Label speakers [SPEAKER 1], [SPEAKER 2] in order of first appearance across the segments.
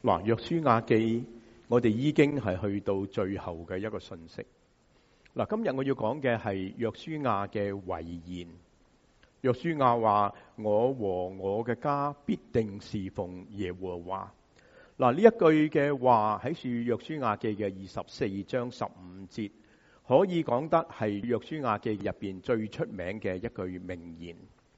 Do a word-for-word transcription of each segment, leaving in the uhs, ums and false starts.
[SPEAKER 1] 嗱，約書亞記，我哋已經係去到最後嘅一個信息。嗱，今日我要講嘅係約書亞嘅遺言。約書亞話：我和我嘅家必定侍奉耶和華。嗱，呢一句嘅話喺書約書亞記嘅二十四章十五節，可以講得係約書亞記入邊最出名嘅一句名言。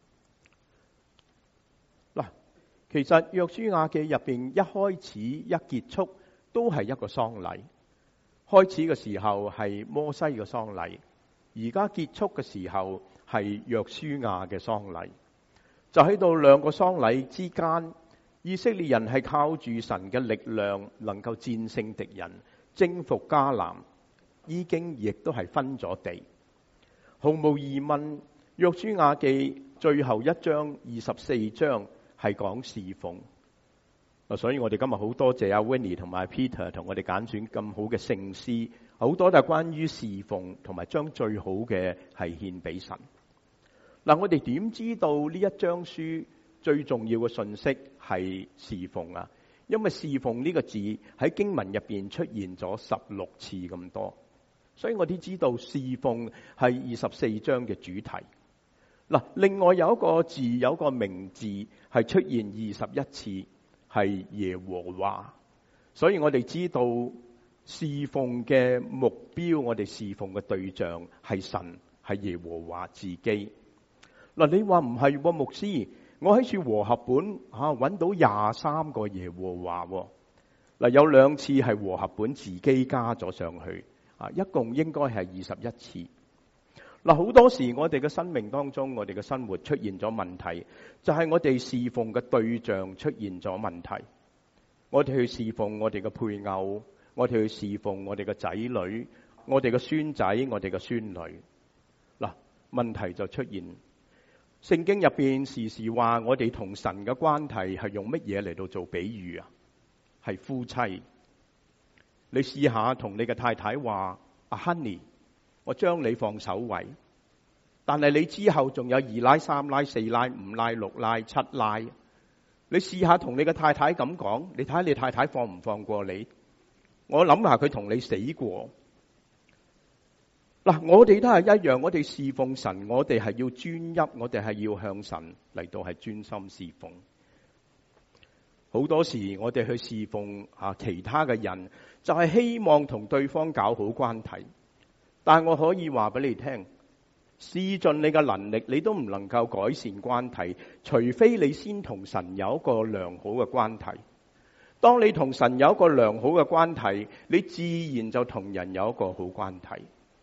[SPEAKER 1] 嗱，其實約書亞記入邊一開始一結束都係一個喪禮。開始嘅時候係摩西嘅喪禮，而家結束嘅時候係約書亞嘅喪禮。就喺到兩個喪禮之間，以色列人係靠住神嘅力量，能夠戰勝敵人，征服迦南，已經亦都係分咗地。毫無疑問，約書亞記最後一章二十四章係講侍奉。所以我哋今日好多謝阿 Winnie 同埋 Peter 同我哋揀選咁好嘅聖詩，好多都係關於侍奉同埋將最好嘅係獻俾神。嗱，我哋點知道呢一章書最重要嘅信息係侍奉啊？因為侍奉呢個字喺經文入邊出現咗十六次咁多，所以我哋知道侍奉係二十四章嘅主題。嗱，另外有一個字，有一個名字係出現二十一次。係耶和華，所以我哋知道侍奉嘅目標，我哋侍奉嘅對象係神，係耶和華自己。嗱，你話唔係喎，牧師，我喺處和合本吓揾到廿三個耶和華。嗱，有兩次係和合本自己加咗上去，啊，一共應該係二十一次。嗱，好多時我哋嘅生命當中，我哋嘅生活出現咗問題，就係我哋侍奉嘅對象出現咗問題。我哋去侍奉我哋嘅配偶，我哋去侍奉我哋嘅仔女，我哋嘅孫仔，我哋嘅孫女。嗱，問題就出現。聖經入邊時時話我哋同神嘅關係係用乜嘢嚟到做比喻啊？係夫妻。你試下同你嘅太太話：阿 Honey，我將你放首位，但係你之後仲有二奶、三奶、四奶、五奶、六奶、七奶。你試下同你嘅太太咁講，你睇下你太太放唔放過你？我諗下佢同你死過。嗱，我哋都係一樣，我哋侍奉神，我哋係要專一，我哋係要向神嚟到係專心侍奉。好多時我哋去侍奉啊其他嘅人，就係希望同對方搞好關係。但我可以話俾你聽，試盡你嘅能力，你都唔能夠改善關係，除非你先同神有一個良好嘅關係。當你同神有一個良好嘅關係，你自然就同人有一個好關係。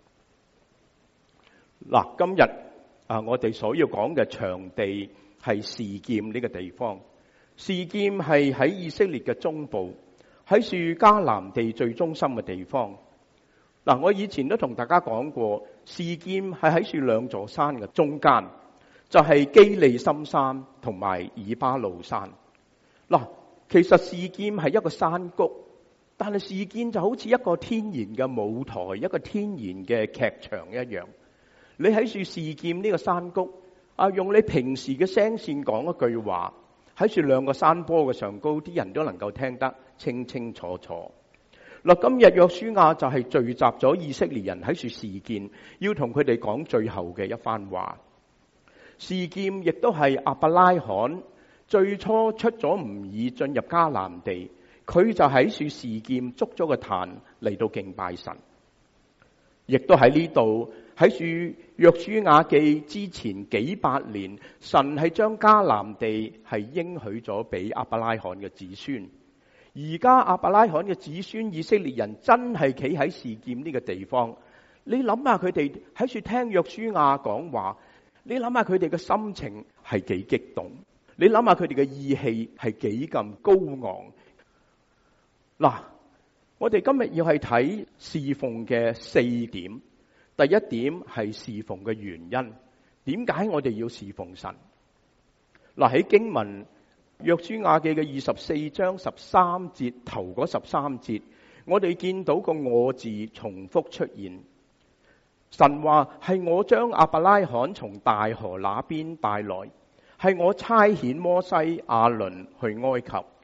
[SPEAKER 1] 嗱，今日啊，我哋所要講嘅場地係示劍呢個地方。示劍係喺以色列嘅中部，喺樹迦南地最中心嘅地方。嗱，我以前都同大家講過，示劍係喺樹兩座山嘅中間，就係基利心山同埋以巴路山。嗱，其實示劍係一個山谷，但係示劍就好似一個天然嘅舞台，一個天然嘅劇場一樣。你喺樹示劍呢個山谷啊，用你平時嘅聲線講一句話，喺樹兩個山坡嘅上高，啲人都能夠聽得清清楚楚。嗱，今日約書亞就係聚集咗以色列人喺處示劍，要同佢哋講最後嘅一番話。示劍亦都係亞伯拉罕最初出咗吾珥進入迦南地，佢就喺處示劍築咗個壇嚟到敬拜神。亦都喺呢度喺處約書亞記之前幾百年，神係將迦南地係應許咗俾亞伯拉罕嘅子孫。而家亞伯拉罕嘅子孫以色列人真係企喺示劍呢個地方，你諗下佢哋喺處聽約書亞講話，你諗下佢哋嘅心情係幾激動，你諗下佢哋嘅意氣係幾咁高昂。嗱，我哋今日要係睇侍奉嘅四點。第一點係侍奉嘅原因，點解我哋要侍奉神？嗱，喺經文約書亞記嘅二十四章十三節頭嗰十三節，我哋見到個我字重複出現。神話係我將亞伯拉罕從大河那邊帶來，係我差遣摩西亞倫去埃及，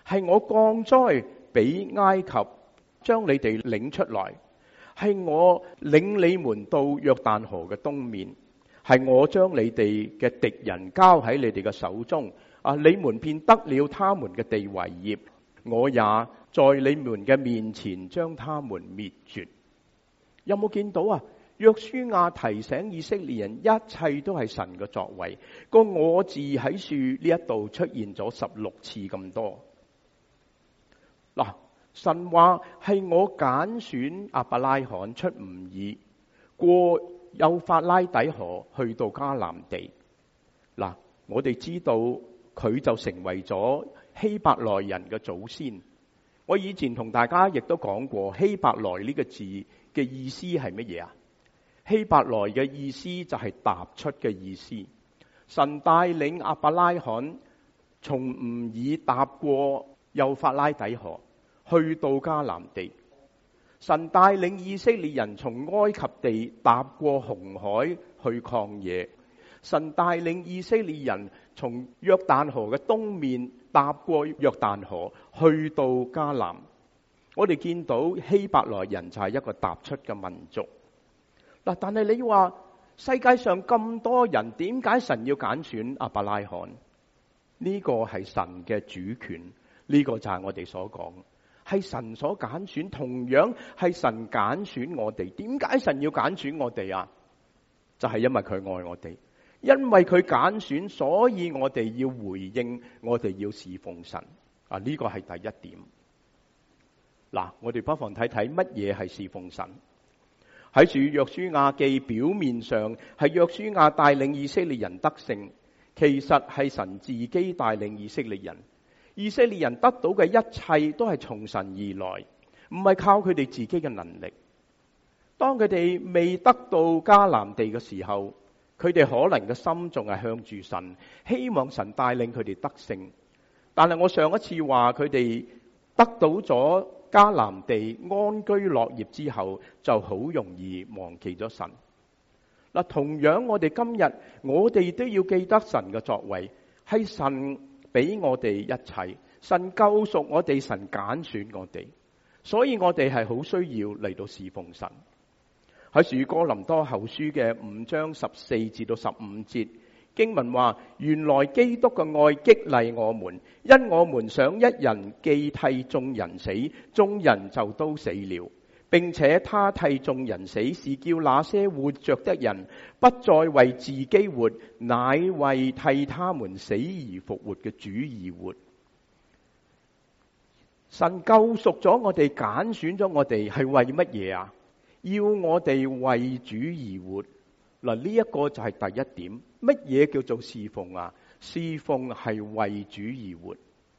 [SPEAKER 1] 係我降災俾埃及，將你哋領出來，係我領你們到約旦河嘅東面，係我將你哋嘅敵人交喺你哋嘅手中，啊，你們便得了他們嘅地為業，我也在你們嘅面前將他們滅絕。有冇見到啊？約書亞提醒以色列人，一切都係神嘅作為。個我字喺樹呢一度出現咗十六次咁多。嗱，神話係我揀選亞伯拉罕出吾珥，過幼發拉底河去到迦南地。嗱，我哋知道佢就成為咗希伯來人嘅祖先。我以前同大家亦都講過，希伯來呢個字嘅意思係乜嘢啊？希伯來嘅意思就係踏出嘅意思。神帶領亞伯拉罕從吾珥踏過幼發拉底河，去到迦南地。神帶領以色列人從埃及地踏過紅海去曠野。神帶領以色列人從約旦河嘅東面踏過約旦河去到迦南。我哋見到希伯來人就係一個踏出嘅民族。嗱，但係你話世界上咁多人，點解神要揀選亞伯拉罕？呢個係神嘅主權，呢個就係我哋所講，係神所揀選，同樣係神揀選我哋。點解神要揀選我哋啊？就係因為佢愛我哋，因為佢揀選，所以我哋要回應，我哋要侍奉神。啊，呢個係第一點。嗱，我哋不妨睇睇乜嘢係侍奉神。喺住約書亞記，表面上係約書亞帶領以色列人得勝，其實係神自己帶領以色列人。以色列人得到嘅一切都係從神而來，唔係靠佢哋自己嘅能力。當佢哋未得到迦南地嘅時候，佢哋可能嘅心仲係向住神，希望神帶領佢哋得勝。但係我上一次話佢哋得到咗迦南地安居樂業之後，就好容易忘記咗神。嗱，同樣我哋今日我哋都要記得神嘅作為，係神俾我哋一切，神救贖我哋，神揀選我哋，所以我哋係好需要嚟到侍奉神。喺《哥林多後書》嘅五章十四至到十五節經文話，原來基督嘅愛激勵我們，因我們想一人既替眾人死，眾人就都死了，並且他替眾人死，是叫那些活着的人不再為自己活，乃為替他們死而復活嘅主而活。神救贖咗我哋，揀選咗我哋，係為乜嘢啊？要我哋為主而活。嗱，呢一個就係第一點。乜嘢叫做侍奉啊？侍奉係為主而活。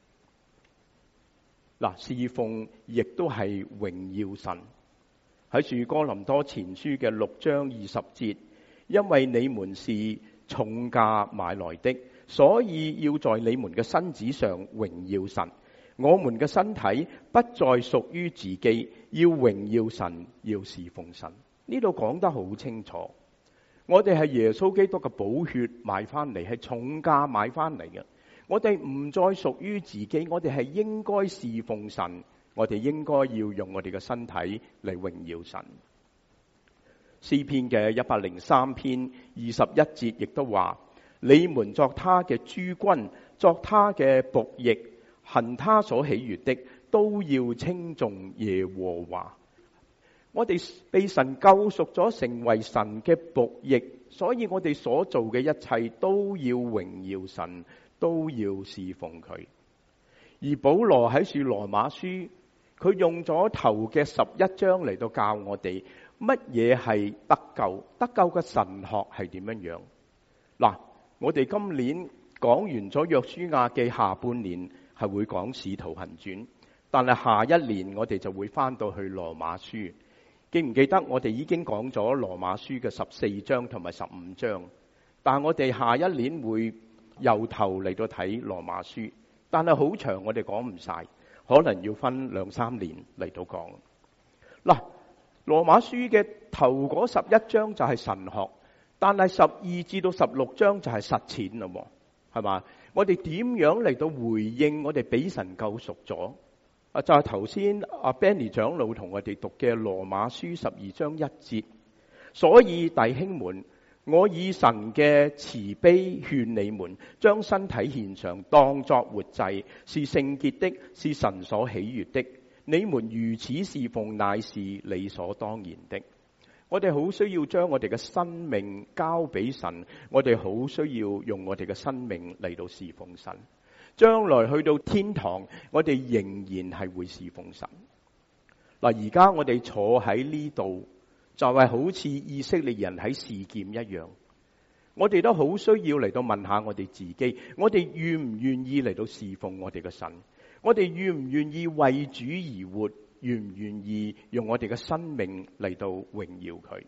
[SPEAKER 1] 嗱，侍奉亦都係榮耀神。喺住哥林多前書嘅六章二十節，因為你們是重價買來的，所以要在你們嘅身子上榮耀神。我們嘅身體不再屬於自己，要榮耀神，要侍奉神。呢度講得好清楚。我哋係耶穌基督嘅寶血買翻嚟，係重價買翻嚟嘅。我哋唔再屬於自己，我哋係應該侍奉神，我哋應該要用我哋嘅身體嚟榮耀神。詩篇嘅一百零三篇二十一節亦都話：你們作他嘅諸軍，作他嘅僕役，行他所喜悅的，都要稱頌耶和華。我哋被神救贖咗，成為神嘅僕役，所以我哋所做嘅一切都要榮耀神，都要侍奉佢。而保羅喺書羅馬書，佢用咗頭嘅十一章嚟到教我哋乜嘢係得救，得救嘅神學係點樣樣。嗱，我哋今年講完咗約書亞記下半年係會講使徒行傳，但係下一年我哋就會翻到去羅馬書。記唔記得我哋已經講咗羅馬書嘅十四章同埋十五章，但係我哋下一年會由頭嚟到睇羅馬書，但係好長，我哋講唔晒，可能要分兩三年嚟到講。嗱，羅馬書嘅頭嗰十一章就係神學，但係十二至到十六章就係實踐啦，係嘛？ 我哋點樣嚟到回應我哋俾神救贖咗？啊，就係頭先阿 Benny 長老同我哋讀嘅羅馬書十二章一節。所以弟兄們，我以神嘅慈悲勸你們，將身體獻上，當作活祭，是聖潔的，是神所喜悅的。你們如此侍奉，乃是理所當然的。我哋好需要將我哋嘅生命交俾神，我哋好需要用我哋嘅生命嚟到侍奉神。將來去到天堂，我哋仍然係會侍奉神。嗱，而家我哋坐喺呢度，就係好似以色列人喺示劍一樣，我哋都好需要嚟到問下我哋自己，我哋願唔願意嚟到侍奉我哋嘅神？我哋願唔願意為主而活？願唔願意用我哋嘅生命嚟到榮耀佢？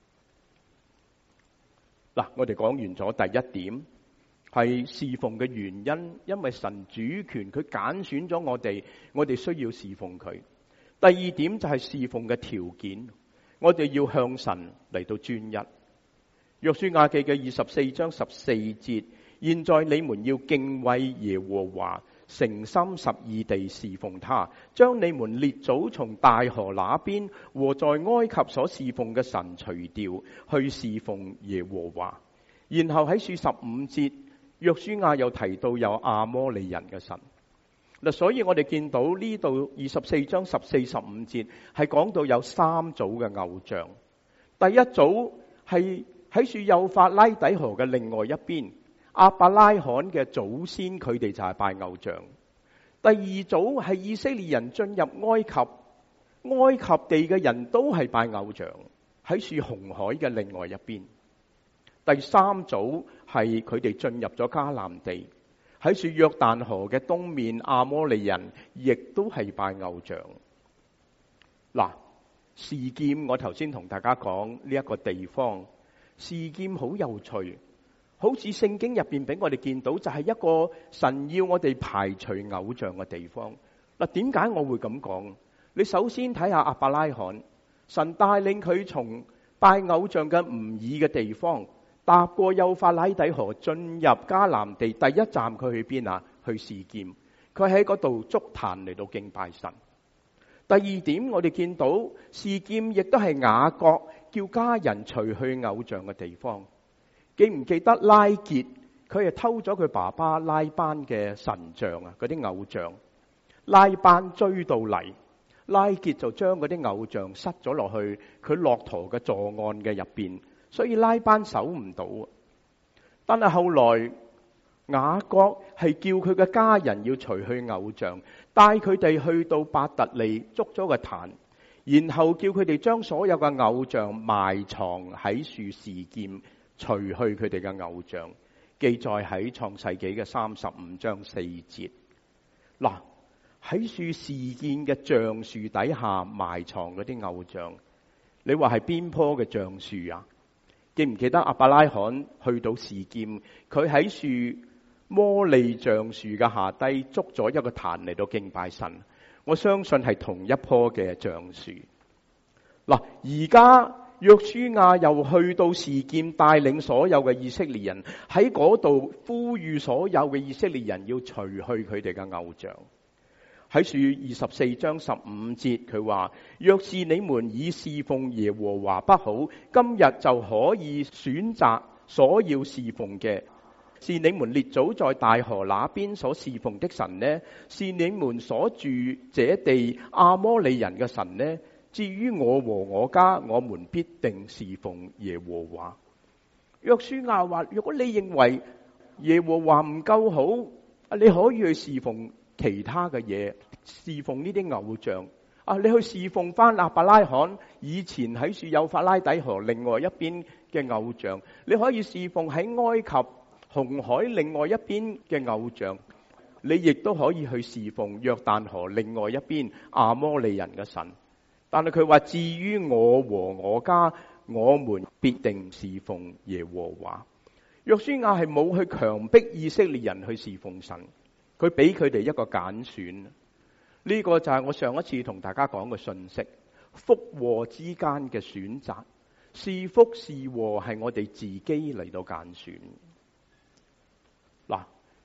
[SPEAKER 1] 嗱，我哋講完咗第一點，係侍奉嘅原因，因為神主權，佢揀選咗我哋，我哋需要侍奉佢。第二點就係侍奉嘅條件，我哋要向神嚟到專一。約書亞記嘅二十四章十四節，現在你們要敬畏耶和華，誠心實意地侍奉他，將你們列祖從大河那邊和在埃及所侍奉嘅神除掉，去侍奉耶和華。然後喺書十五節，約書亞又提到有亞摩利人嘅神。嗱，所以我哋見到呢度二十四章十四、十五節係講到有三組嘅偶像。第一組係喺樹幼發拉底河嘅另外一邊，亞伯拉罕嘅祖先，佢哋就係拜偶像。第二組係以色列人進入埃及，埃及地嘅人都係拜偶像，喺樹紅海嘅另外一邊。第三組係佢哋進入咗迦南地，喺樹約旦河嘅東面，亞摩利人亦都係拜偶像。嗱，示劍我頭先同大家講呢一個地方，示劍好有趣，好似聖經入邊俾我哋見到，就係一個神要我哋排除偶像嘅地方。嗱，點解我會咁講？你首先睇下亞伯拉罕，神帶領佢從拜偶像嘅吾爾嘅地方，踏過幼發拉底河，進入迦南地。第一站佢去邊啊？去示劍。佢喺嗰度築壇嚟到敬拜神。第二點，我哋見到示劍亦都係雅各叫家人除去偶像嘅地方。記唔記得拉結？佢係偷咗佢爸爸拉班嘅神像啊，嗰啲偶像。拉班追到嚟，拉結就將嗰啲偶像塞咗落去佢駱駝嘅坐案嘅入邊。所以拉班守唔到，但係後來雅各係叫佢嘅家人要除去偶像，帶佢哋去到伯特利築咗個壇，然後叫佢哋將所有嘅偶像埋藏喺樹示劍，除去佢哋嘅偶像。記載喺創世紀嘅三十五章四節。嗱，喺樹示劍嘅橡樹底下埋藏嗰啲偶像，你話係邊棵嘅橡樹啊？記唔記得亞伯拉罕去到示劍，佢喺樹摩利橡樹嘅下低築咗一個壇嚟到敬拜神。我相信係同一棵嘅橡樹。嗱，而家約書亞又去到示劍，帶領所有嘅以色列人喺嗰度呼籲所有嘅以色列人要除去佢哋嘅偶像。喺樹二十四章十五節，佢話：若是你們以侍奉耶和華不好，今日就可以選擇所要侍奉嘅，是你們列祖在大河那邊所侍奉的神呢？是你們所住這地亞摩利人嘅神呢？至於我和我家，我們必定侍奉耶和華。約書亞話：如果你認為耶和華唔夠好，你可以去侍奉其他嘅嘢，侍奉呢啲偶像啊！你去侍奉翻亞伯拉罕以前喺樹幼發拉底河另外一邊嘅偶像，你可以侍奉喺埃及紅海另外一邊嘅偶像，你亦都可以去侍奉約旦河另外一邊亞摩利人嘅神。但係佢話：至於我和我家，我們必定侍奉耶和華。約書亞係冇去強迫以色列人去侍奉神。佢俾佢哋一個揀選，呢、這個就係我上一次同大家講嘅信息，福禍之間嘅選擇，是福是禍係我哋自己嚟到揀選。嗱，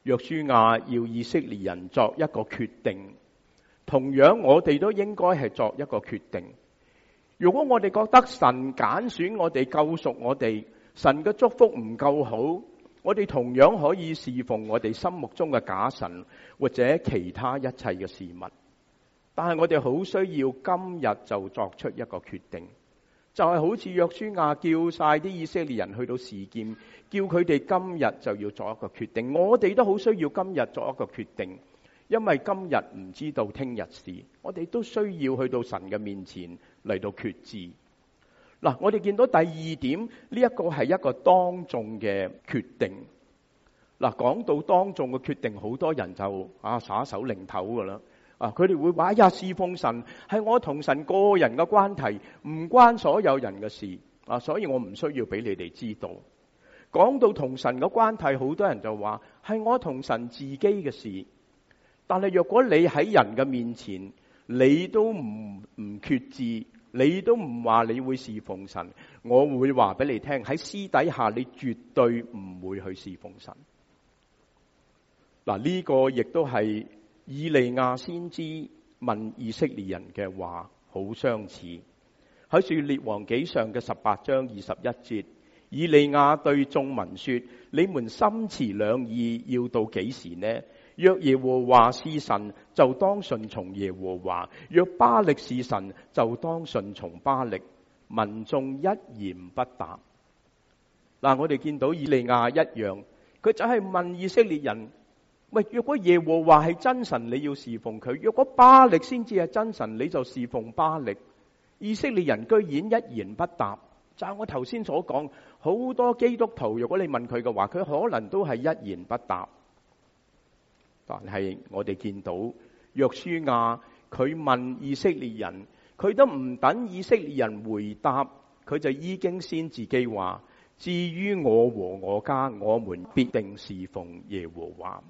[SPEAKER 1] 約書亞要以色列人作一個決定，同樣我哋都應該係作一個決定。如果我哋覺得神揀選我哋、救贖我哋，神嘅祝福唔夠好，我哋同樣可以侍奉我哋心目中嘅假神或者其他一切嘅事物。但係我哋好需要今日就作出一個決定，就係好似約書亞叫晒啲以色列人去到示劍，叫佢哋今日就要作一個決定。我哋都好需要今日作一個決定，因為今日唔知道聽日事，我哋都需要去到神嘅面前嚟到決志。嗱，我哋見到第二點，呢一個係一個當眾嘅決定。嗱，講到當眾嘅決定，好多人就啊耍手擰頭噶啦。啊，佢哋會話：哎呀，侍奉神係我同神個人嘅關係，唔關所有人嘅事啊，所以我唔需要俾你哋知道。講到同神嘅關係，好多人就話係我同神自己嘅事。但係若果你喺人嘅面前，你都唔唔決志，你都唔話你會侍奉神，我會話俾你聽，喺私底下你絕對唔會去侍奉神。嗱，呢個亦都係以利亞先知問以色列人嘅話，好相似。喺《列王紀上》嘅十八章二十一節，以利亞對眾民說：你們心持兩意，要到幾時呢？若耶和華是神，就當順從耶和華；若巴力是神，就當順從巴力。民眾一言不答。嗱，我哋見到以利亞一樣，佢就係問以色列人：喂，若果耶和華係真神，你要侍奉佢；若果巴力先至係真神，你就侍奉巴力。以色列人居然一言不答，就係我頭先所講，好多基督徒，如果你問佢嘅話，佢可能都係一言不答。但係我哋見到約書亞，佢問以色列人，佢都唔等以色列人回答，佢就已經先自己話：至於我和我家，我們必定侍奉耶和華。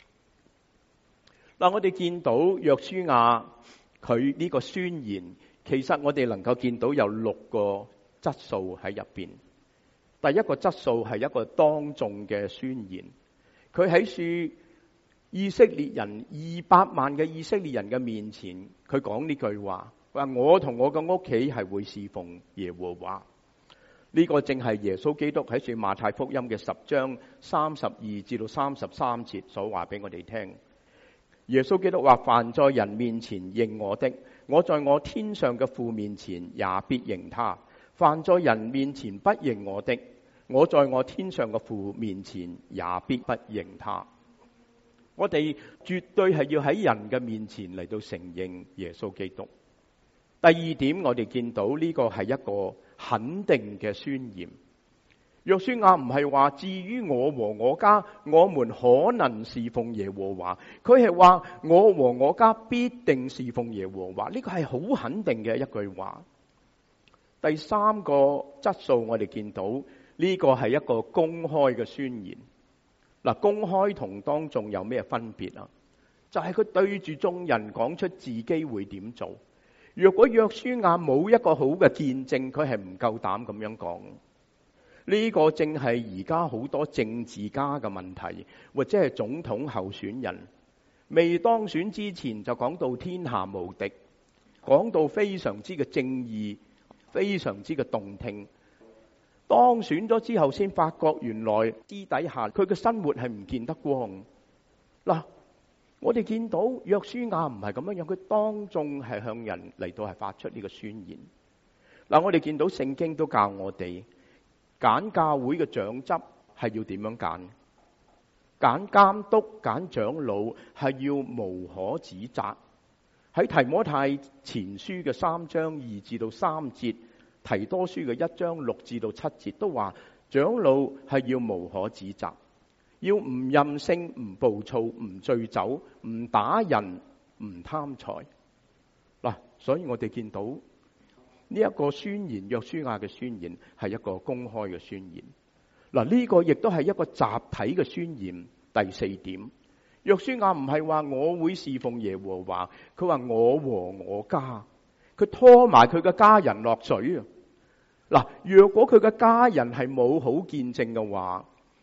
[SPEAKER 1] 嗱，我哋見到約書亞佢呢個宣言，其實我哋能夠見到有六個質素喺入邊。第一個質素係一個當眾嘅宣言，佢喺書以色列人二百萬嘅以色列人嘅面前，佢講呢句話：話我同我嘅屋企係會侍奉耶和華。呢、這個正係耶穌基督喺書馬太福音嘅十章三十二至到三十三節所話俾我哋聽。耶穌基督話：凡在人面前認我的，我在我天上嘅父面前也必認他；凡在人面前不認我的，我在我天上嘅父面前也必不認他。我哋絕對係要喺人嘅面前嚟到承認耶穌基督。第二點，我哋見到呢個係一個肯定嘅宣言。約書亞唔係話至於我和我家，我們可能侍奉耶和華，佢係話我和我家必定侍奉耶和華。呢個係好肯定嘅一句話。第三個質素，我哋見到呢個係一個公開嘅宣言。嗱，公開同當眾有咩分別啊？就係佢對住眾人講出自己會點做。若果約書亞冇一個好嘅見證，佢係唔夠膽咁樣講。呢個正係而家好多政治家嘅問題，或者係總統候選人未當選之前就講到天下無敵，講到非常之嘅正義，非常之嘅動聽。當選咗之後，先發覺原來私底下佢嘅生活係唔見得光。嗱，我哋見到約書亞唔係咁樣樣，佢當眾係向人嚟到係發出呢個宣言。嗱，我哋見到聖經都教我哋揀教會嘅長執係要點樣揀，揀監督、揀長老係要無可指責。喺提摩太前書嘅三章二至到三節，提多書嘅一章六至到七節都話，長老係要無可指責，要唔任性、唔暴躁、唔醉酒、唔打人、唔貪財。嗱，所以我哋見到呢一個宣言，約書亞嘅宣言係一個公開嘅宣言。嗱，呢個亦都係一個集體嘅宣言。第四點，約書亞唔係話我會侍奉耶和華，佢話我和我家，佢拖埋佢嘅家人落水啊！嗱，若果佢嘅家人係冇好見證嘅話，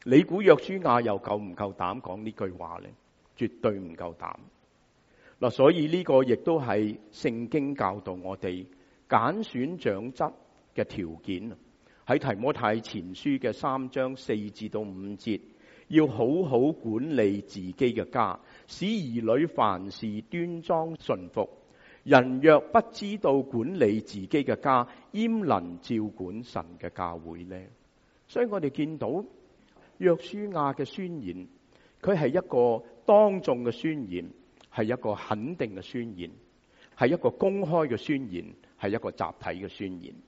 [SPEAKER 1] 你估約書亞又夠唔夠膽講呢句話呢？絕對唔夠膽。嗱，所以呢個亦都係聖經教導我哋揀選長執嘅條件。喺提摩太前書嘅三章四至到五節，要好好管理自己嘅家，使兒女凡事端莊順服。人若不知道管理自己嘅家，焉能照管神嘅教會呢？所以我哋見到約書亞嘅宣言，佢係一個當眾嘅宣言，係一個肯定嘅宣言，係一個公開嘅宣言，係一個集體嘅宣言。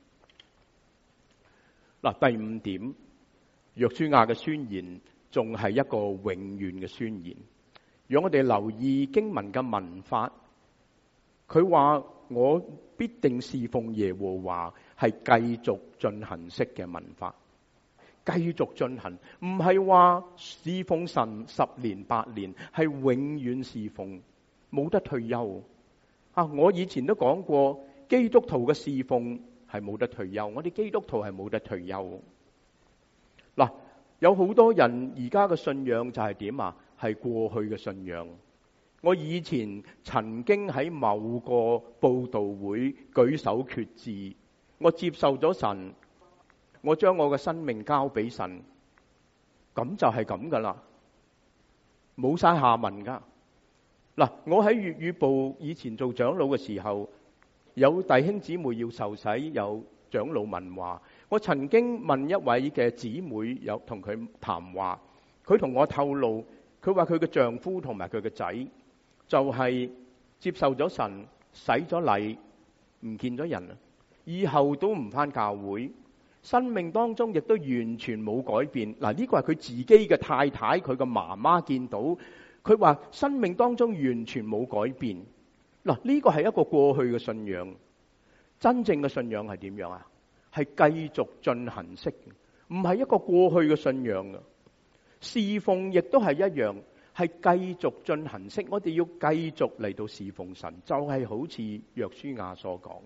[SPEAKER 1] 嗱，第五點，約書亞嘅宣言仲係一個永遠嘅宣言。如果我哋留意經文嘅文法，佢話我必定侍奉耶和華，係繼續進行式嘅文法。繼續進行，唔係話侍奉神十年八年，係永遠侍奉，冇得退休。啊，我以前都講過，基督徒嘅侍奉係冇得退休，我哋基督徒係冇得退休。嗱，有好多人而家嘅信仰就係點啊？係過去嘅信仰。我以前曾經喺某個佈道會舉手決志，我接受咗神。我將我嘅生命交俾神，咁就係咁噶啦，冇晒下文噶。嗱，我喺粵語部以前做長老嘅時候，有弟兄姊妹要受洗，有長老問話。我曾經問一位嘅姊妹，有同佢談話，佢同我透露，佢話佢嘅丈夫同埋佢嘅仔就係接受咗神，洗咗禮，唔見咗人，以後都唔返教會。生命當中亦都完全冇改變。嗱，呢個係佢自己嘅太太，佢嘅媽媽見到，佢話生命當中完全冇改變。嗱，呢個係一個過去嘅信仰。真正嘅信仰係點樣啊？係繼續進行式，唔係一個過去嘅信仰啊。侍奉亦都係一樣，係繼續進行式。我哋要繼續嚟到侍奉神，就係好似約書亞所講。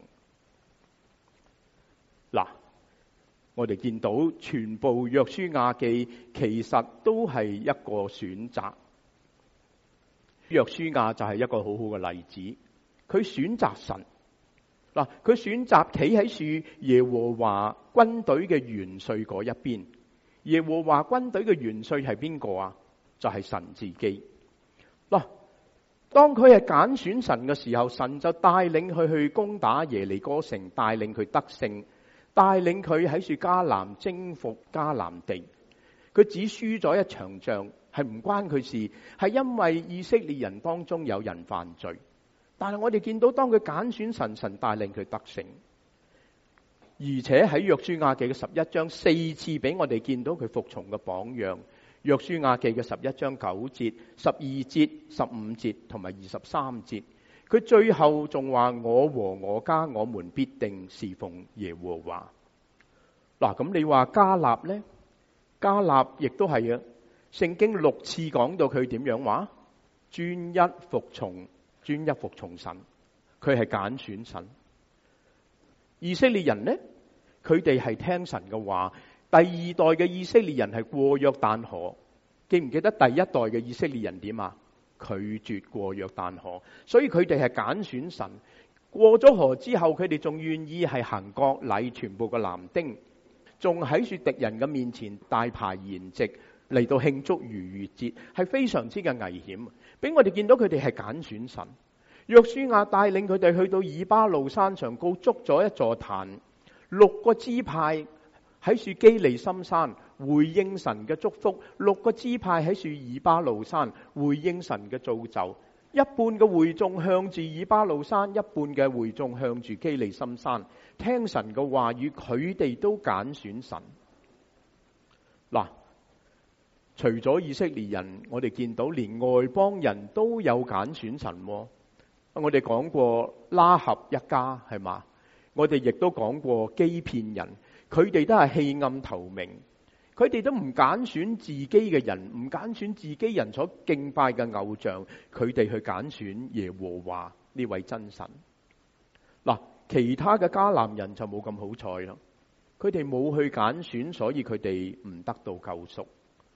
[SPEAKER 1] 嗱，我哋見到全部約書亞記其實都係一個選擇。約書亞就係一個好好嘅例子，佢選擇神。嗱，佢選擇企喺樹耶和華軍隊嘅元帥嗰一邊。耶和華軍隊嘅元帥係邊個啊？就係神自己。嗱，當佢係揀選神嘅時候，神就帶領佢去攻打耶利哥城，帶領佢得勝。帶領佢喺樹迦南征服迦南地，佢只輸咗一場仗，係唔關佢事，係因為以色列人當中有人犯罪。但係我哋見到當佢揀選神，神帶領佢得勝，而且喺約書亞記嘅十一章四次俾我哋見到佢服從嘅榜樣。約書亞記嘅十一章九節、十二節、十五節同埋二十三節。佢最後仲話：我和我家，我們必定侍奉耶和華。嗱，咁你話迦勒呢？迦勒亦都係啊。聖經六次講到佢點樣話？專一服從，專一服從神。佢係揀選神。以色列人呢？佢哋係聽神嘅話。第二代嘅以色列人係過約旦河。記唔記得第一代嘅以色列人點啊？拒絕過約旦河，所以佢哋係揀選神。過咗河之後，佢哋仲願意係行國禮，全部嘅男丁，仲喺住敵人嘅面前大排筵席嚟到慶祝逾越節，係非常之嘅危險。俾我哋見到佢哋係揀選神。約書亞帶領佢哋去到以巴路山上高，築咗一座壇，六個支派喺樹基利心山回應神嘅祝福，六個支派喺樹以巴路山回應神嘅造就。一半嘅會眾向住以巴路山，一半嘅會眾向住基利心山，聽神嘅話語，佢哋都揀選神。嗱，除咗以色列人，我哋見到連外邦人都有揀選神。我哋講過拉合一家係嘛？我哋亦都講過基遍人。佢哋都係棄暗投明，佢哋都唔揀選自己嘅人，唔揀選自己人所敬拜嘅偶像，佢哋去揀選耶和華呢位真神。嗱，其他嘅迦南人就冇咁好彩啦，佢哋冇去揀選，所以佢哋唔得到救贖。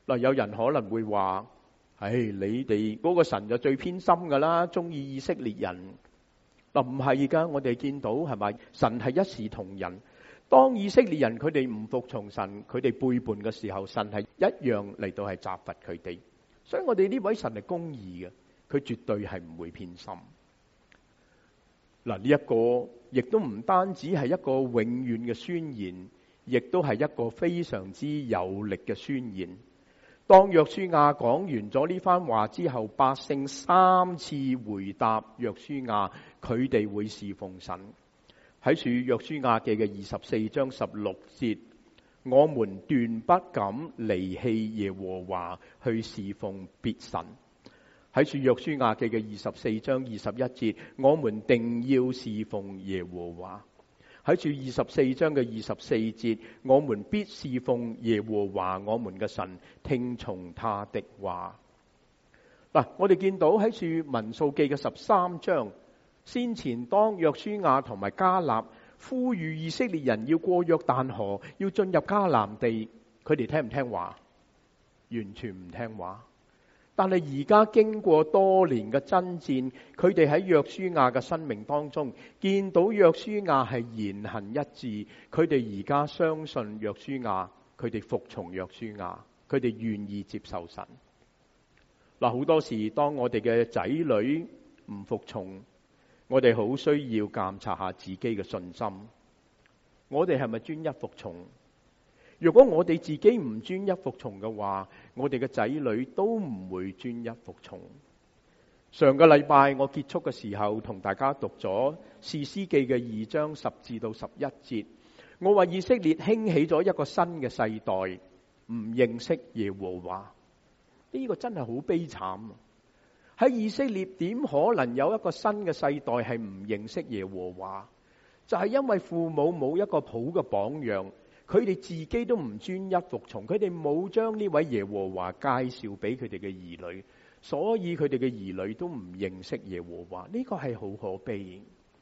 [SPEAKER 1] 嗱，有人可能會話：唉，你哋嗰個神就最偏心噶啦，中意以色列人。嗱，唔係噶，我哋見到係咪？神係一視同仁。當以色列人佢哋唔服從神，佢哋背叛嘅時候，神係一樣嚟到係責罰佢哋。所以我哋呢位神係公義嘅，佢絕對係唔會偏心。嗱，呢一個亦都唔單止係一個永遠嘅宣言，亦都係一個非常之有力嘅宣言。當約書亞講完咗呢番話之後，百姓三次回答約書亞，佢哋會侍奉神。喺處約書亞記嘅二十四章十六節，我們斷不敢離棄耶和華去侍奉別神。喺處約書亞記嘅二十四章二十一節，我們定要侍奉耶和華。喺處二十四章嘅二十四節，我們必侍奉耶和華我們嘅神，聽從他的話。嗱，我哋見到喺處民數記嘅十三章，先前當約書亞同埋迦勒呼籲以色列人要過約旦河，要進入迦南地，佢哋聽唔聽話？完全唔聽話。但係而家經過多年嘅爭戰，佢哋喺約書亞嘅生命當中見到約書亞係言行一致，佢哋而家相信約書亞，佢哋服從約書亞，佢哋願意接受神。嗱，好多時當我哋嘅仔女唔服從，我哋好需要監察下自己嘅信心，我哋係咪專一服從？如果我哋自己唔專一服從嘅話，我哋嘅仔女都唔會專一服從。上個禮拜我結束嘅時候，同大家讀咗士師記嘅二章十至到十一節，我話以色列興起咗一個新嘅世代，唔認識耶和華。呢個真係好悲慘。喺以色列點可能有一個新嘅世代係唔認識耶和華？就係因為父母冇一個好嘅榜樣。佢哋自己都唔專一服從，佢哋冇將呢位耶和華介紹俾佢哋嘅兒女，所以佢哋嘅兒女都唔認識耶和華。呢個係好可悲。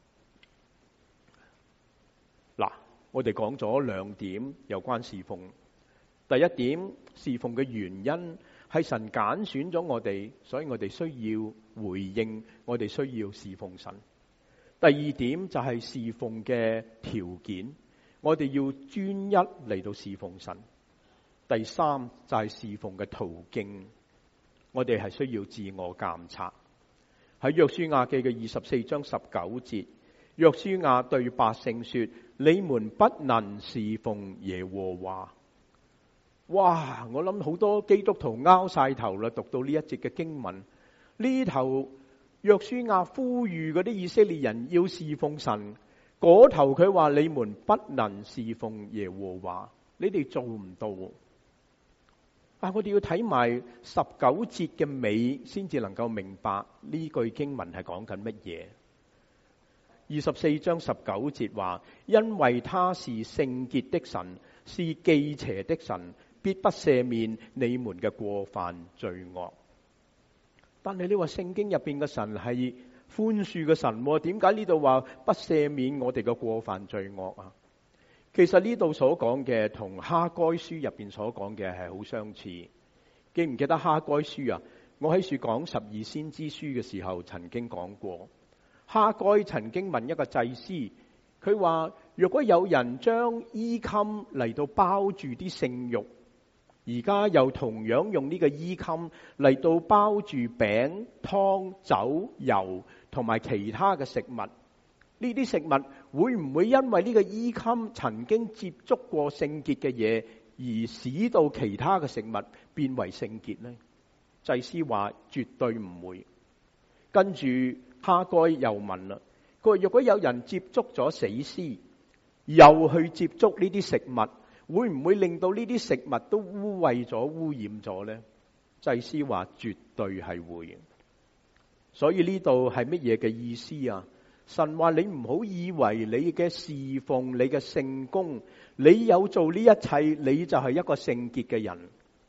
[SPEAKER 1] 嗱，我哋講咗兩點有關侍奉。第一點，侍奉嘅原因係神揀選咗我哋，所以我哋需要回應，我哋需要侍奉神。第二點就係侍奉嘅條件。我哋要專一嚟到侍奉神。第三就係侍奉嘅途徑，我哋係需要自我監察。喺約書亞記嘅二十四章十九節，約書亞對百姓說：你們不能侍奉耶和華。哇！我諗好多基督徒拗晒頭啦，讀到呢一節嘅經文，呢頭約書亞呼籲嗰啲以色列人要侍奉神。嗰頭佢話你們不能侍奉耶和華，你哋做唔到。啊，我哋要睇埋十九節嘅尾，先至能夠明白呢句經文係講緊乜嘢。二十四章十九節話：因為他是聖潔的神，是忌邪的神，必不赦免你們嘅過犯罪惡。但係你話聖經入邊嘅神係寬恕嘅神，點解呢度話不赦免我哋嘅過犯罪惡啊？其實呢度所講嘅同哈該書入邊所講嘅係好相似。記唔記得哈該書啊？我喺書講十二先知書嘅時候曾經講過，哈該曾經問一個祭司，佢話若果有人將衣襟嚟到包住啲性慾，而家又同樣用呢個衣襟嚟到包住餅、湯、酒、油同埋其他嘅食物，呢啲食物會唔會因為呢個衣襟曾經接觸過聖潔嘅嘢，而使到其他嘅食物變為聖潔呢？祭司話絕對唔會。跟住哈該又問啦，佢話若果有人接觸咗死屍，又去接觸呢啲食物，會唔會令到呢啲食物都污穢咗、污染咗呢？祭司話絕對係會。所以呢度係乜嘢嘅意思啊？神話你唔好以為你嘅侍奉、你嘅聖工，你有做呢一切，你就係一個聖潔嘅人。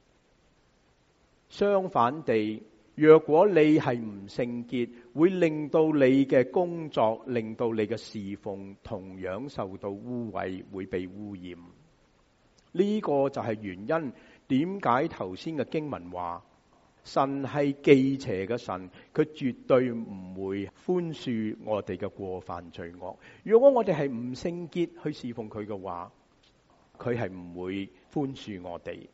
[SPEAKER 1] 相反地，若果你係唔聖潔，會令到你嘅工作、令到你嘅侍奉同樣受到污穢，會被污染。呢個就係原因， 點解頭先嘅經文話神係忌邪嘅神，佢絕對唔會寬恕我哋嘅過犯罪惡。如果我哋係唔聖潔去侍奉佢嘅話，佢係唔會寬恕我哋。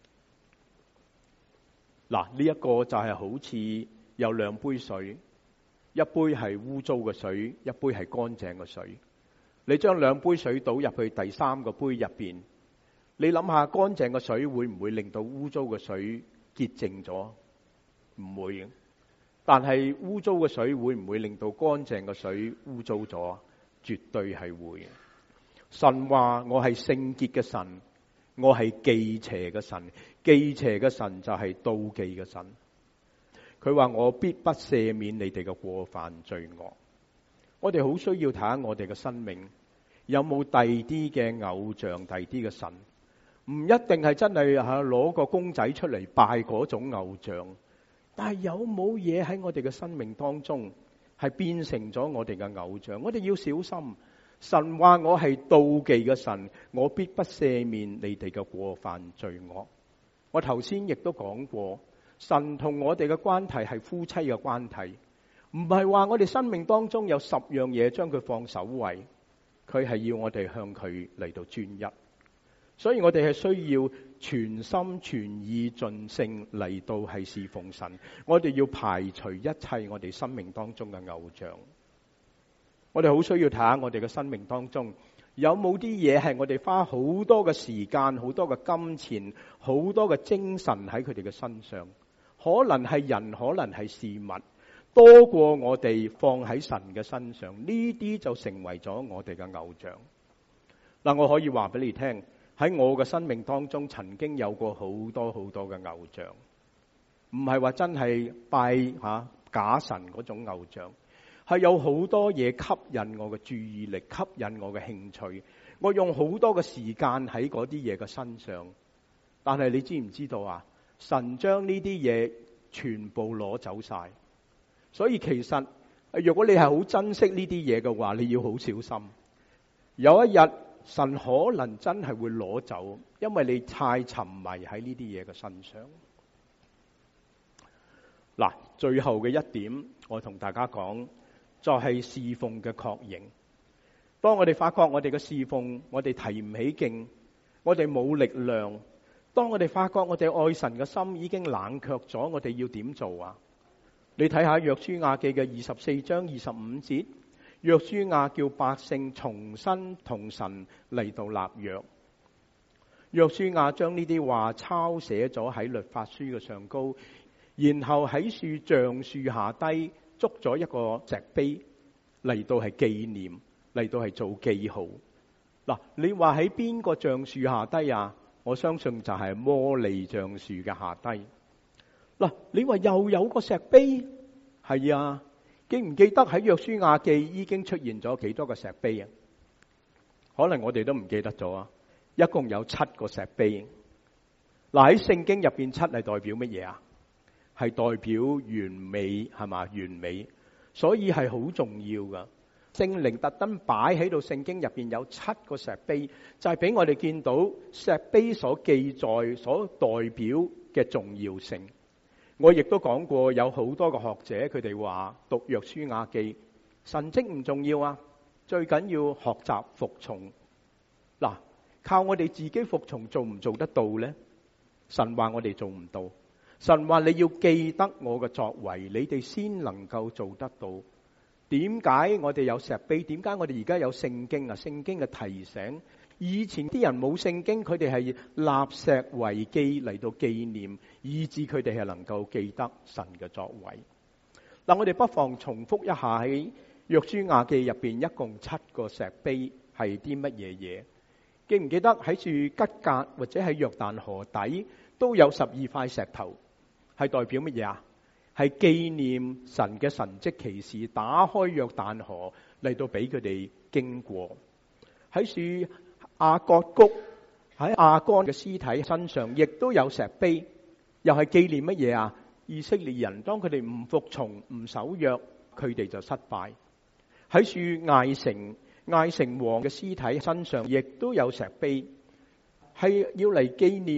[SPEAKER 1] 嗱，呢一個就係好似有兩杯水，一杯係污糟嘅水，一杯係乾淨嘅水。你將兩杯水倒入去第三個杯入邊，你諗下乾淨嘅水會唔會令到污糟嘅水潔淨咗？唔會嘅。但係污糟嘅水會唔會令到乾淨嘅水污糟咗？絕對係會。神話我係聖潔嘅神，我係忌邪嘅神。忌邪嘅神就係妒忌嘅神。佢話我必不赦免你哋嘅過犯罪惡。我哋好需要睇下我哋嘅生命有冇第二啲嘅偶像，第二啲嘅神。唔一定係真係吓攞個公仔出嚟拜嗰種偶像，但係有冇嘢喺我哋嘅生命當中係變成咗我哋嘅偶像？我哋要小心。神話我係妒忌嘅神，我必不赦免你哋嘅過犯罪惡。我頭先亦都講過，神同我哋嘅關係係夫妻嘅關係，唔係話我哋生命當中有十樣嘢將佢放首位，佢係要我哋向佢嚟到專一。所以我哋係需要全心全意盡性嚟到係侍奉神。我哋要排除一切我哋生命當中嘅偶像。我哋好需要睇下我哋嘅生命當中有冇啲嘢係我哋花好多嘅時間、好多嘅金錢、好多嘅精神喺佢哋嘅身上，可能係人，可能係事物，多過我哋放喺神嘅身上，呢啲就成為咗我哋嘅偶像。嗱，我可以話俾你聽，喺我嘅生命當中曾經有過好多好多嘅偶像，唔係話真係拜吓假神嗰種偶像。係有好多嘢吸引我嘅注意力，吸引我嘅興趣。我用好多嘅時間喺嗰啲嘢嘅身上，但係你知唔知道啊？神將呢啲嘢全部攞走晒。所以其實，如果你係好珍惜呢啲嘢嘅話，你要好小心。有一日，神可能真係會攞走，因為你太沉迷喺呢啲嘢嘅身上。嗱，最後嘅一點，我同大家講。就係侍奉嘅確認。當我哋發覺我哋嘅侍奉，我哋提唔起勁，我哋冇力量。當我哋發覺我哋愛神嘅心已經冷卻咗，我哋要點做啊？你睇下約書亞記嘅二十四章二十五節，約書亞叫百姓重新同神嚟到立約。約書亞將呢啲話抄寫咗喺律法書嘅上高，然後喺樹橡樹下低。捉咗一個石碑嚟到係紀念，嚟到係做記號。嗱，你話喺邊個橡樹下低啊？我相信就係摩利橡樹嘅下低。嗱，你話又有個石碑？係啊，記唔記得喺約書亞記已經出現咗幾多個石碑啊？可能我哋都唔記得咗啊。一共有七個石碑。嗱，喺聖經入邊，七係代表乜嘢啊？係代表完美，係嘛？完美，所以係好重要噶。聖靈特登擺喺度，聖經入邊有七個石碑，就係俾我哋見到石碑所記載、所代表嘅重要性。我亦都講過，有好多個學者佢哋話讀約書亞記，神蹟唔重要啊，最緊要學習服從。嗱，靠我哋自己服從做唔做得到呢？神話我哋做唔到。神話你要記得我嘅作為，你哋先能夠做得到。點解我哋有石碑？點解我哋而家有聖經啊？聖經嘅提醒，以前啲人冇聖經，佢哋係立石為記嚟到紀念，以致佢哋係能夠記得神嘅作為。嗱，我哋不妨重複一下喺約書亞記入邊，一共七個石碑係啲乜嘢嘢？記唔記得喺住吉甲或者喺約旦河底都有十二塊石頭？係代表乜嘢啊？係紀念神嘅神蹟奇事，打開約旦河嚟到俾佢哋經過。喺樹亞割谷喺亞干嘅屍體身上，亦都有石碑，又係紀念乜嘢啊？以色列人當佢哋唔服從、唔守約，佢哋就失敗。喺樹艾城艾城王嘅屍體身上，亦都有石碑，係要嚟紀念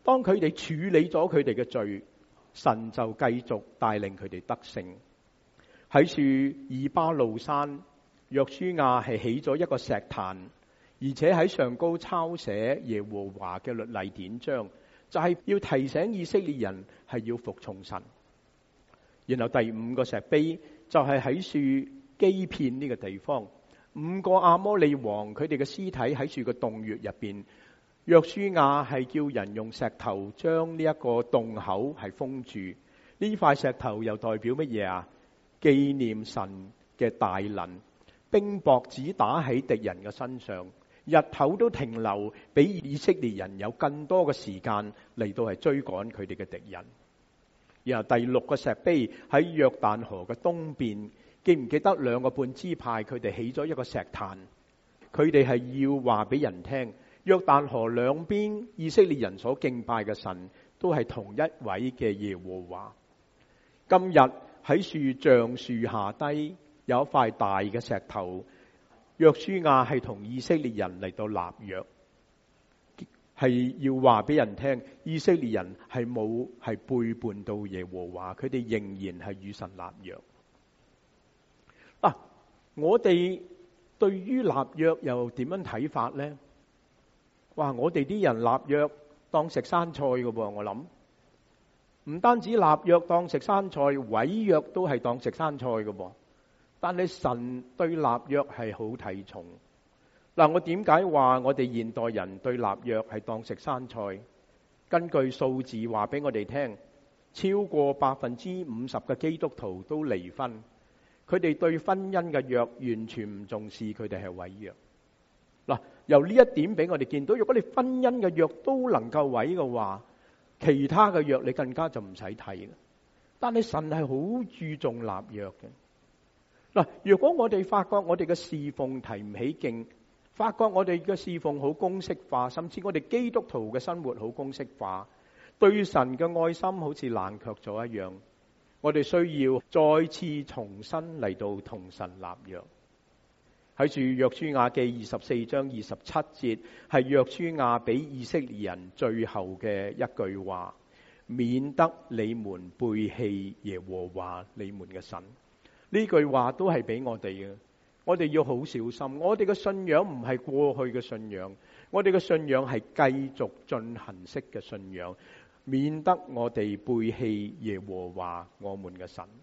[SPEAKER 1] 當佢哋處理咗佢哋嘅罪，神就繼續帶領佢哋得勝。喺樹以巴路山，約書亞係起咗一個石壇，而且喺上高抄寫耶和華嘅律例典章，就係要提醒以色列人係要服從神。然後第五個石碑就係喺樹基遍呢個地方，五個亞摩利王佢哋嘅屍體喺樹嘅洞穴入邊，約書亞係叫人用石頭將呢一個洞口係封住。呢塊石頭又代表乜嘢啊？紀念神嘅大能，冰雹只打喺敵人嘅身上，日頭都停留，俾以色列人有更多嘅時間嚟到係追趕佢哋嘅敵人。然後第六個石碑喺約旦河嘅東邊，記唔記得兩個半支派佢哋起咗一個石壇？佢哋係要話俾人聽，約旦河兩邊以色列人所敬拜嘅神都係同一位嘅耶和華。今日喺樹橡樹下低有一塊大嘅石頭，約書亞係同以色列人嚟到立約，係要話俾人聽，以色列人係冇係背叛到耶和華，佢哋仍然係與神立約。啊，我哋對於立約又點樣睇法呢？哇，我哋啲人立約當食生菜㗎噃，我諗唔單止立約當食生菜，毀約都係當食生菜㗎噃。但係神對立約係好睇重。嗱，我點解話我哋現代人對立約係當食生菜？根據數字話俾我哋聽，超過百分之五十嘅基督徒都離婚，佢哋對婚姻嘅約完全唔重視，佢哋係毀約。嗱，由呢一點俾我哋見到，如果你婚姻嘅約都能夠毀嘅話，其他嘅約你更加就唔使睇啦。但係神係好注重立約嘅。嗱，如果我哋發覺我哋嘅侍奉提唔起勁，發覺我哋嘅侍奉好公式化，甚至我哋基督徒嘅生活好公式化，對神嘅愛心好似冷卻咗一樣，我哋需要再次重新嚟到同神立約。喺住約書亞記二十四章二十七節，係約書亞俾以色列人最後嘅一句話，免得你們背棄耶和華你們嘅神。呢句話都係俾我哋嘅，我哋要好小心。我哋嘅信仰唔係過去嘅信仰，我哋嘅信仰係繼續進行式嘅信仰，免得我哋背棄耶和華我們嘅神。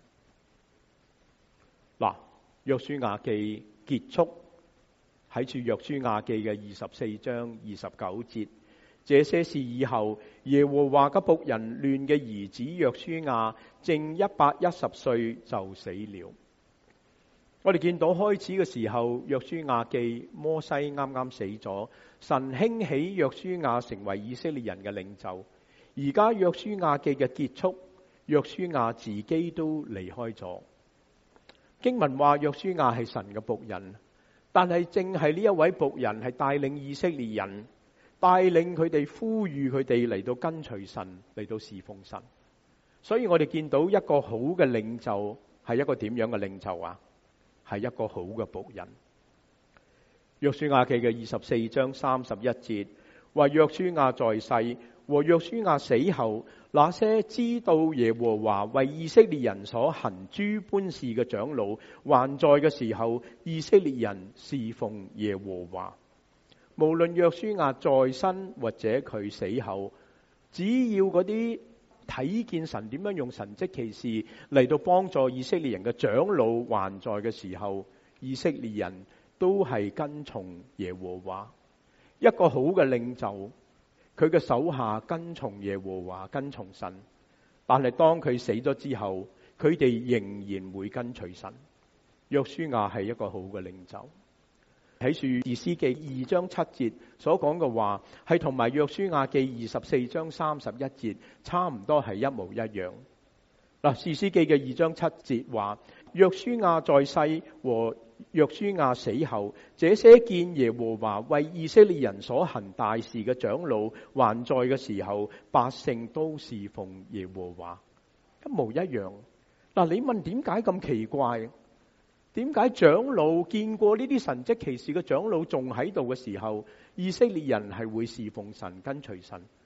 [SPEAKER 1] 嗱，約書亞記結束喺住約書亞記嘅二十四章二十九節，這些事以後，耶和華嘅僕人亂嘅兒子約書亞正一百一十歲就死了。我哋見到開始嘅時候，約書亞記摩西啱啱死咗，神興起約書亞成為以色列人嘅領袖。而家約書亞記嘅結束，約書亞自己都離開咗。經文話約書亞係神嘅僕人，但係正係呢一位僕人係帶領以色列人，帶領佢哋呼籲佢哋嚟到跟隨神，嚟到侍奉神。所以我哋見到一個好嘅領袖係一個點樣嘅領袖啊？係一個好嘅僕人。約書亞記嘅二十四章三十一節話，約書亞在世和約書亞死後，那些知道耶和華為以色列人所行諸般事嘅長老還在嘅時候，以色列人侍奉耶和華。無論約書亞在生或者佢死後，只要嗰啲睇見神點樣用神蹟奇事嚟到幫助以色列人嘅長老還在嘅時候，以色列人都係跟從耶和華。一個好嘅領袖，佢嘅手下跟從耶和華，跟從神。但係當佢死咗之後，佢哋仍然會跟隨神。約書亞係一個好嘅領袖。喺樹士師記二章七節所講嘅話，係同埋約書亞記二十四章三十一節差唔多係一模一樣。嗱，士師記嘅二章七節話，約書亞在世和約書亞死後，這些見耶和華為以色列人所行大事嘅長老還在嘅時候，百姓都侍奉耶和華，一模一樣。嗱，你問點解咁奇怪？點解長老見過呢啲神蹟奇事嘅長老仲喺度嘅時候，以色列人係會侍奉神跟隨神？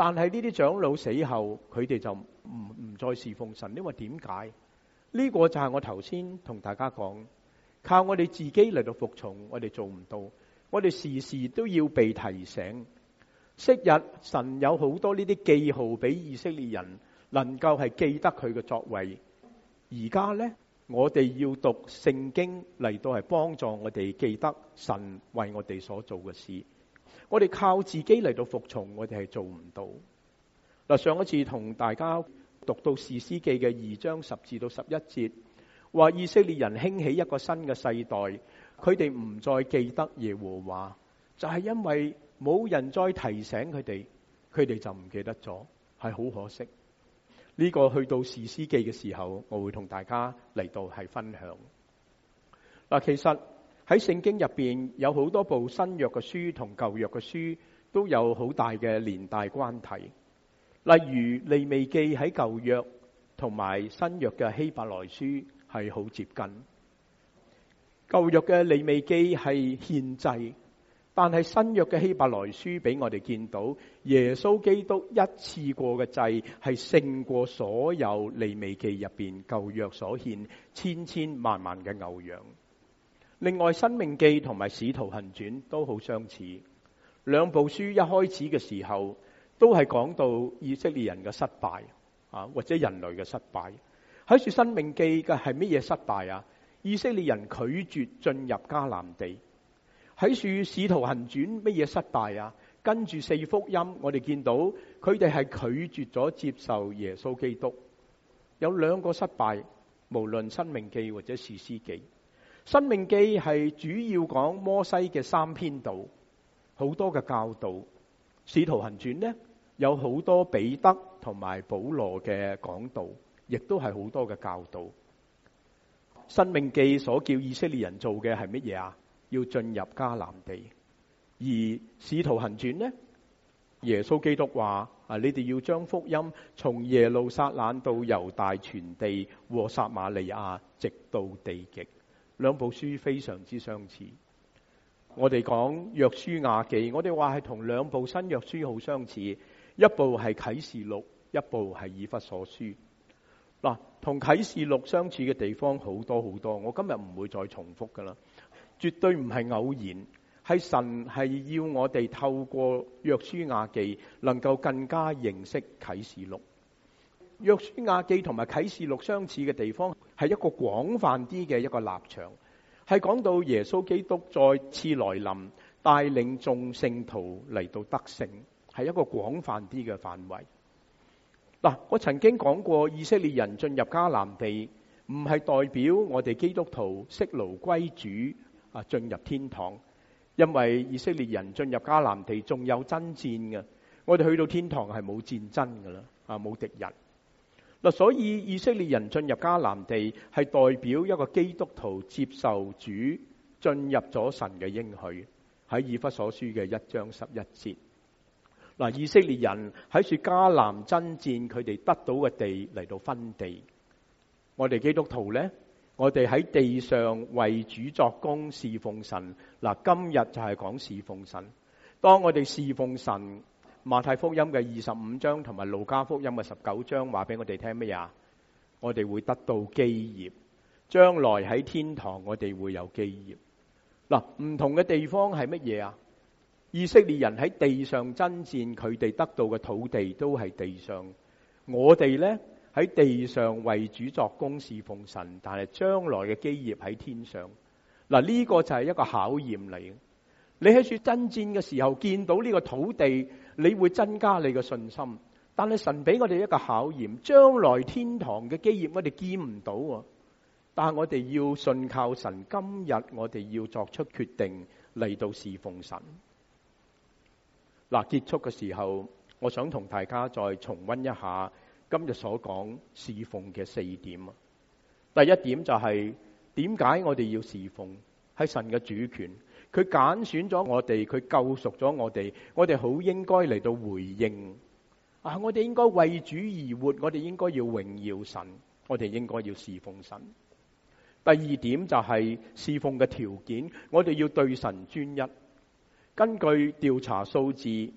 [SPEAKER 1] 但係呢啲長老死後，佢哋就唔唔再侍奉神。因為點解？呢個就係我頭先同大家講，靠我哋自己嚟到服從，我哋做唔到。我哋時時都要被提醒。昔日神有好多呢啲記號俾以色列人，能夠係記得佢嘅作為。而家呢，我哋要讀聖經嚟到係幫助我哋記得神為我哋所做嘅事。我哋靠自己嚟到服從，我哋係做唔到。嗱，上一次同大家讀到士師記嘅二章十至到十一節，話以色列人興起一個新嘅世代，佢哋唔再記得耶和華，就係因為冇人再提醒佢哋，佢哋就唔記得咗，係好可惜。呢個去到士師記嘅時候，我會同大家嚟到係分享。嗱，其實喺聖經入邊有好多部新約嘅書同舊約嘅書都有好大嘅連帶關係。例如利未記喺舊約同埋新約嘅希伯來書係好接近。舊約嘅利未記係獻祭，但係新約嘅希伯來書俾我哋見到耶穌基督一次過嘅祭係勝過所有利未記入邊舊約所獻千千萬萬嘅牛羊。另外申命記同埋使徒行傳都好相似，兩部書一開始嘅時候都係講到以色列人嘅失敗啊，或者人類嘅失敗。喺書申命記嘅係乜嘢失敗啊？以色列人拒絕進入迦南地。喺書使徒行傳乜嘢失敗啊？跟住四福音我哋見到佢哋係拒絕咗接受耶穌基督。有兩個失敗，無論申命記或者士師記。申命記係主要講摩西嘅三篇道，好多嘅教導。使徒行傳呢，有好多彼得同埋保羅嘅講道，亦都係好多嘅教導。申命記所叫以色列人做嘅係乜嘢啊？要進入迦南地。而使徒行傳呢，耶穌基督話啊，你哋要將福音從耶路撒冷到猶大全地和撒瑪利亞，直到地極。兩部書非常之相似。我哋講約書亞記，我哋話係同兩部新約書好相似，一部係啟示錄，一部係以弗所書。嗱，同啟示錄相似嘅地方好多好多，我今日唔會再重複噶啦。絕對唔係偶然，係神係要我哋透過約書亞記能夠更加認識啟示錄。約書亞記同埋啟示錄相似嘅地方係一個廣泛啲嘅一個立場，係講到耶穌基督再次來臨，帶領眾聖徒嚟到得勝，係一個廣泛啲嘅範圍。嗱，我曾經講過，以色列人進入迦南地唔係代表我哋基督徒息勞歸主啊，進入天堂，因為以色列人進入迦南地仲有爭戰嘅，我哋去到天堂係冇戰爭噶啦，啊冇敵人。嗱，所以以色列人進入迦南地係代表一個基督徒接受主，進入咗神嘅應許，喺以弗所書嘅一章十一節。嗱，以色列人喺說迦南爭戰，佢哋得到嘅地嚟到分地。我哋基督徒呢，我哋喺地上為主作工侍奉神。嗱，今日就係講侍奉神。當我哋侍奉神，馬太福音嘅二十五章同埋路加福音嘅十九章話俾我哋聽乜嘢？我哋會得到基業，將來喺天堂我哋會有基業。嗱，唔同嘅地方係乜嘢啊？以色列人喺地上爭戰，佢哋得到嘅土地都係地上。我哋呢，喺地上為主作工侍奉神，但係將來嘅基業喺天上。嗱，呢個就係一個考驗嚟嘅。你喺處爭戰嘅時候，見到呢個土地，你會增加你嘅信心。但係神俾我哋一個考驗，將來天堂嘅基業我哋見唔到啊！但係我哋要信靠神，今日我哋要作出決定嚟到侍奉神。嗱，結束嘅時候，我想同大家再重溫一下今日所講侍奉嘅四點啊。第一點就係點解我哋要侍奉？係神嘅主權，佢揀選咗我哋，佢救贖咗我哋，我哋好應該嚟到回應啊！我哋應該為主而活，我哋應該要榮耀神，我哋應該要侍奉神。第二點就係侍奉嘅條件，我哋要對神專一。根據調查數字，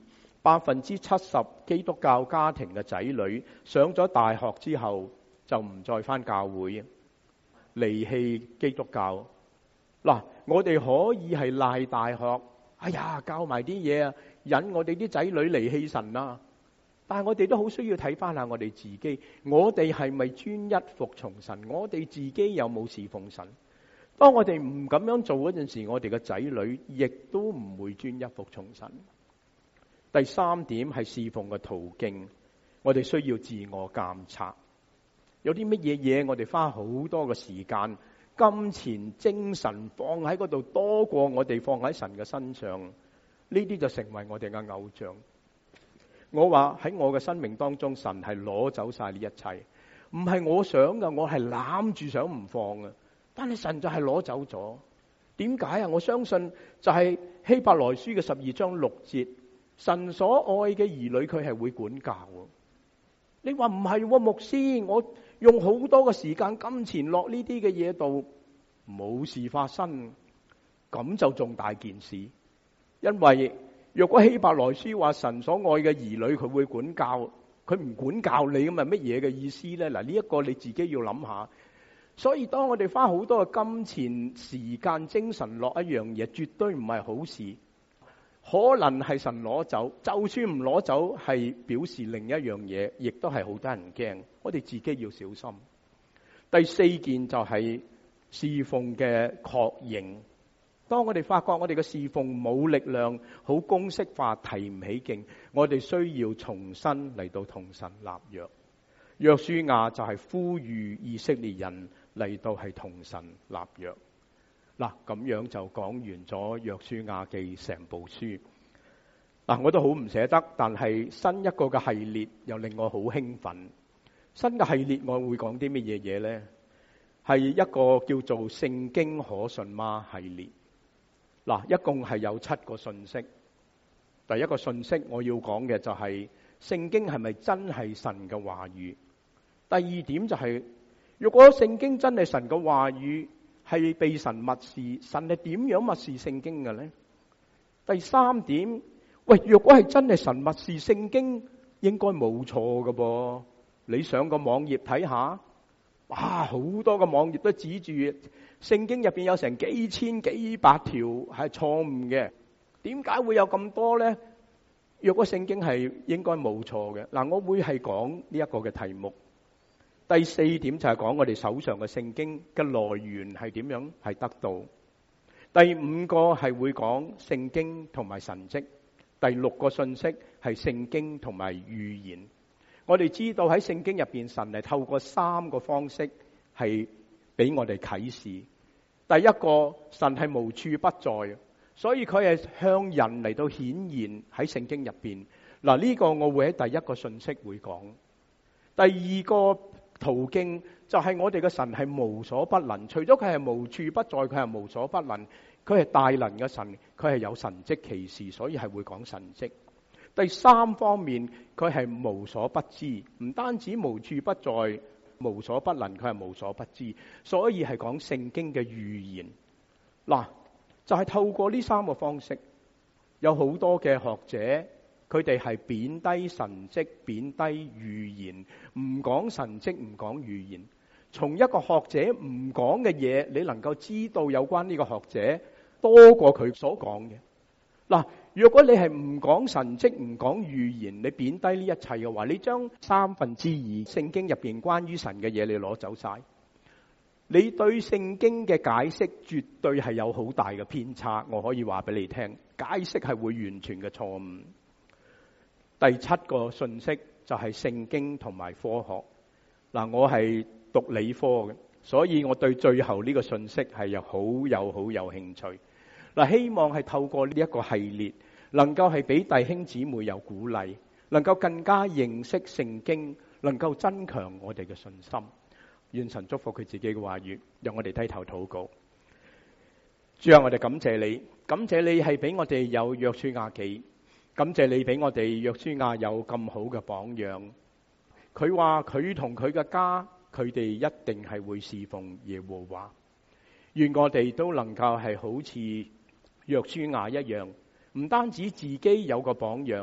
[SPEAKER 1] 百分之七十基督教家庭嘅仔女上咗大學之後就唔再返教會，離棄基督教。嗱，我哋可以係賴大學，哎呀教埋啲嘢啊，引我哋啲仔女離棄神啊。但係我哋都好需要睇翻下我哋自己，我哋係咪專一服從神？我哋自己有冇侍奉神？當我哋唔咁樣做嗰陣時，我哋嘅仔女亦都唔會專一服從神。第三點係侍奉嘅途徑，我哋需要自我監察。有啲乜嘢嘢我哋花好多嘅時間、金錢、精神放喺嗰度，多過我哋放喺神嘅身上，呢啲就成為我哋嘅偶像。我話喺我嘅生命當中，神係攞走晒呢一切，唔係我想嘅，我係攬住想唔放嘅，但係神就係攞走咗。點解啊？我相信就係希伯來書嘅十二章六節，神所愛嘅兒女佢係會管教。你話唔係喎，牧師，我用好多嘅時間、金錢落呢啲嘅嘢度，冇事發生，咁就重大件事。因為若果希伯來書話神所愛嘅兒女佢會管教，佢唔管教你咁係乜嘢嘅意思呢？嗱，呢一個你自己要諗下。所以當我哋花好多嘅金錢、時間、精神落一樣嘢，絕對唔係好事。可能係神攞走，就算唔攞走，係表示另一樣嘢，亦都係好得人驚。我哋自己要小心。第四件就係侍奉嘅確認。當我哋發覺我哋嘅侍奉冇力量，好公式化，提唔起勁，我哋需要重新嚟到同神立約。約書亞就係呼籲以色列人嚟到係同神立約。嗱，咁樣就講完咗約書亞記成部書。嗱，我都好唔捨得，但係新一個嘅系列又令我好興奮。新嘅系列我會講啲乜嘢嘢呢？係一個叫做聖經可信嗎系列。嗱，一共係有七個信息。第一個信息我要講嘅就係聖經係咪真係神嘅話語？第二點就係，如果聖經真係神嘅話語，係被神默示，神係點樣默示聖經嘅呢？第三點，喂，若果係真係神默示聖經，應該冇錯嘅噃。你上個網頁睇下，哇，好多個網頁都指住聖經入邊有成幾千幾百條係錯誤嘅，點解會有咁多呢？若果聖經係應該冇錯嘅，嗱，我會係講呢一個嘅題目。第四點就係講我哋手上嘅聖經嘅來源係點樣係得到。第五個係會講聖經同埋神蹟。第六個信息係聖經同埋預言。我哋知道喺聖經入邊，神係透過三個方式係俾我哋啟示。第一個，神係無處不在，所以佢係向人嚟到顯現喺聖經入邊。嗱，呢個我會喺第一個信息會講。第二個途徑就係我哋嘅神係無所不能，除咗佢係無處不在，佢係無所不能，佢係大能嘅神，佢係有神蹟奇事，所以係會講神蹟。第三方面，佢係無所不知，唔單止無處不在、無所不能，佢係無所不知，所以係講聖經嘅預言。嗱，就係透過呢三個方式，有好多嘅學者。佢哋係貶低神蹟、貶低預言，唔講神蹟，唔講預言。從一個學者唔講嘅嘢，你能夠知道有關呢個學者多過佢所講嘅。嗱，如果你係唔講神蹟、唔講預言，你貶低呢一切嘅話，你將三分之二聖經入邊關於神嘅嘢，你攞走晒，你對聖經嘅解釋絕對係有好大嘅偏差。我可以話俾你聽，解釋係會完全嘅錯誤。第七個信息就係聖經同埋科學。嗱，我係讀理科嘅，所以我對最後呢個信息係有好有好有興趣。嗱，希望係透過呢一個系列，能夠係俾弟兄姊妹有鼓勵，能夠更加認識聖經，能夠增強我哋嘅信心。願神祝福佢自己嘅話語，讓我哋低頭禱告。主啊，我哋感謝你，感謝你係俾我哋有約書亞記。感謝你俾我哋約書亞有咁好嘅榜樣。佢話佢同佢嘅家，佢哋一定係會侍奉耶和華。願我哋都能夠係好似約書亞一樣，唔單止自己有個榜樣，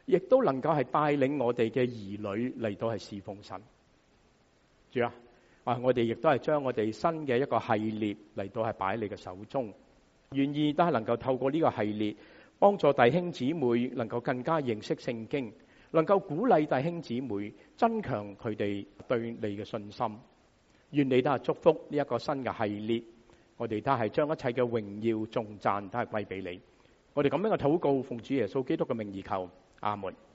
[SPEAKER 1] 亦都能夠係帶領我哋嘅兒女嚟到係侍奉神。主啊，啊我哋亦都係將我哋新嘅一個系列嚟到係擺喺你嘅手中，願意都係能夠透過呢個系列幫助弟兄姊妹能夠更加認識聖經，能夠鼓勵弟兄姊妹增強佢哋對你嘅信心。願你都係祝福呢一個新嘅系列，我哋都係將一切嘅榮耀頌讚都係歸俾你。我哋咁樣嘅禱告，奉主耶穌基督嘅名而求，阿門。